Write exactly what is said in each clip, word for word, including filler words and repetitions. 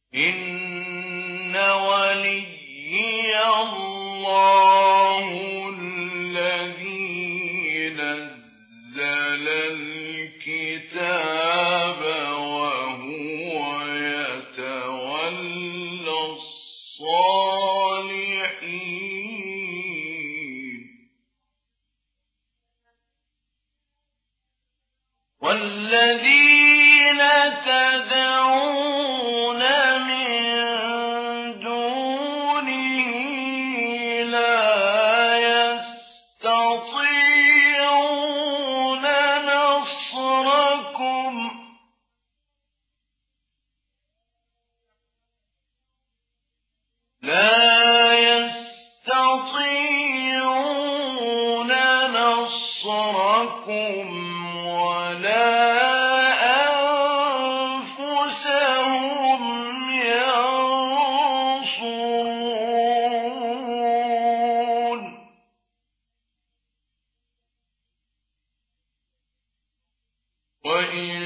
إن وليي الله الذي نزل الكتاب وهو يتولى الصالحين والذين تدعون من دونه لا يستطيعون نصركم لا يستطيعون نصركم ولا أنفسهم ينصرون وإن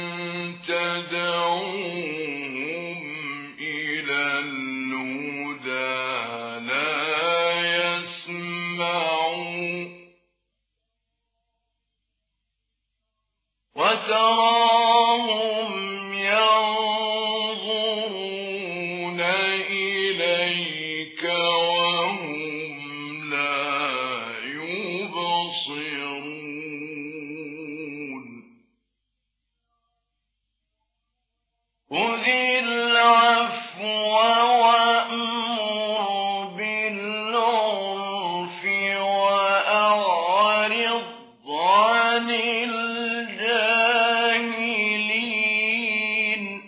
تدعوهم إلى الهدى لا يسمعوا وتراهم ينظرون إليك وهم لا يبصرون خذ العفو وأمر بالعرف وأعرض عن الجاهلين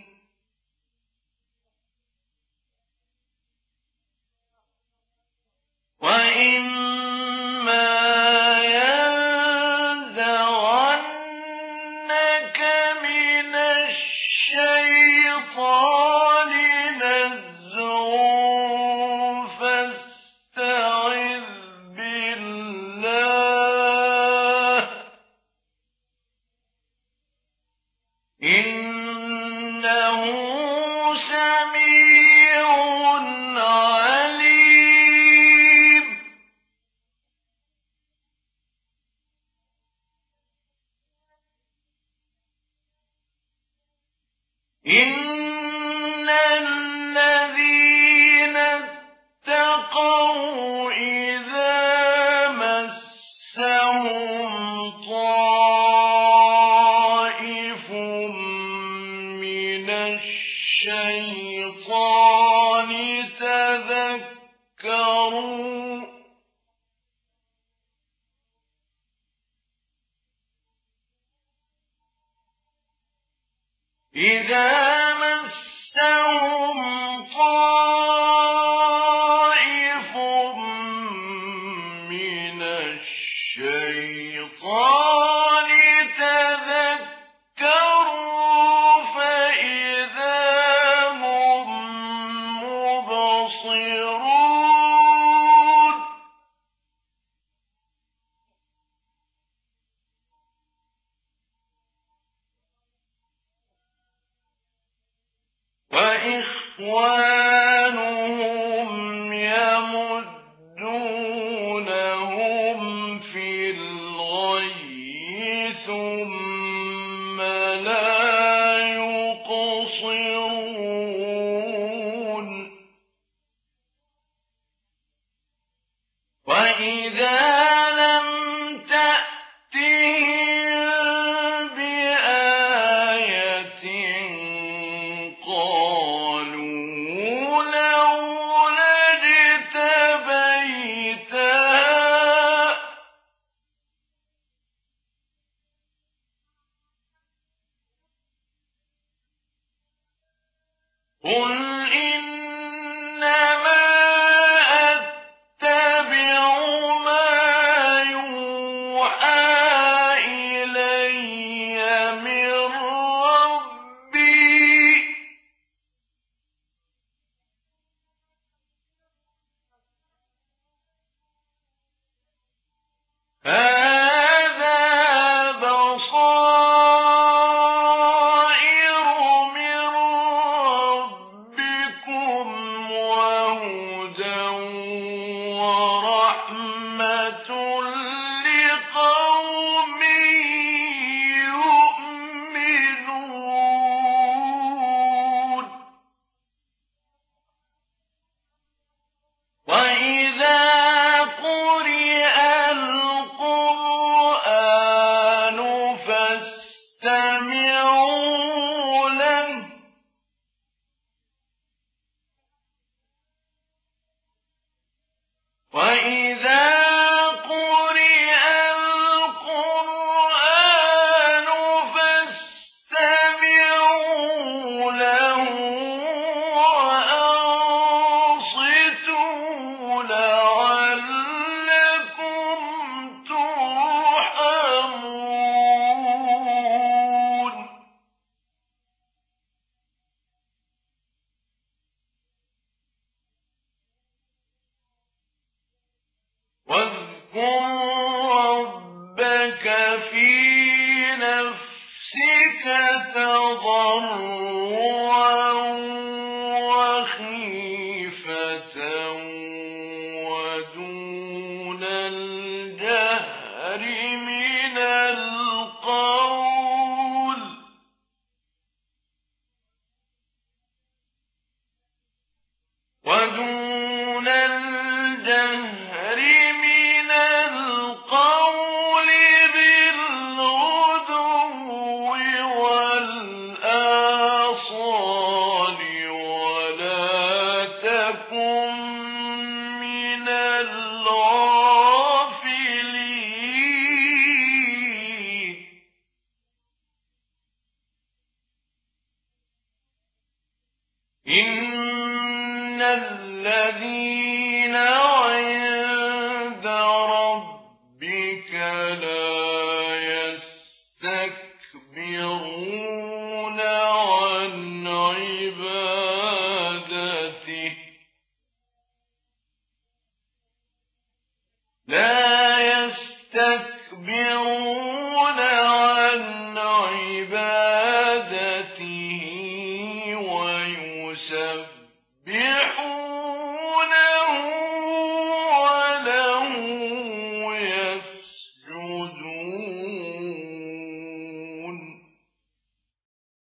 وإما ينزغنك من الشيطان نزغ فاستعذ بالله إنه سميع عليم إن الذين اتقوا إذا مسهم طائف من الشيطان تذكروا إذا مسهم طائف من الشيطان تذكروا فإذا هم مبصرون وإخوانهم يمدونهم في الغي ثم لا يقصرون وإذا لم تأتهم بآية قالوا لولا اجتبيتها قل إنما أتبع ما يوحى إلي من ربي هذا بصائر من ربي وَإِذَا قُرِئَ الْقُرْآنُ فَاسْتَمِعُوا لَهُ وَأَنصِتُوا لَعَلَّكُمْ تُرْحَمُونَ. وَاذْكُر رَّبَّكَ فِي نَفْسِكَ تَضَرُّعًا وَخِيفَةً وَدُونَ الْجَهْرِ مِنَ الْقَوْلِ وَدُونَ الْجَهْرِ مِنَ الْقَوْلِ بِالْغُدُوِّ وَالْآصَالِ وَلَا تَكُن مِّنَ الْغَافِلِينَ. إِنَّ الَّذِينَ عِندَ رَبِّكَ لَا يَسْتَكْبِرُونَ عَنْ عِبَادَتِهِ لا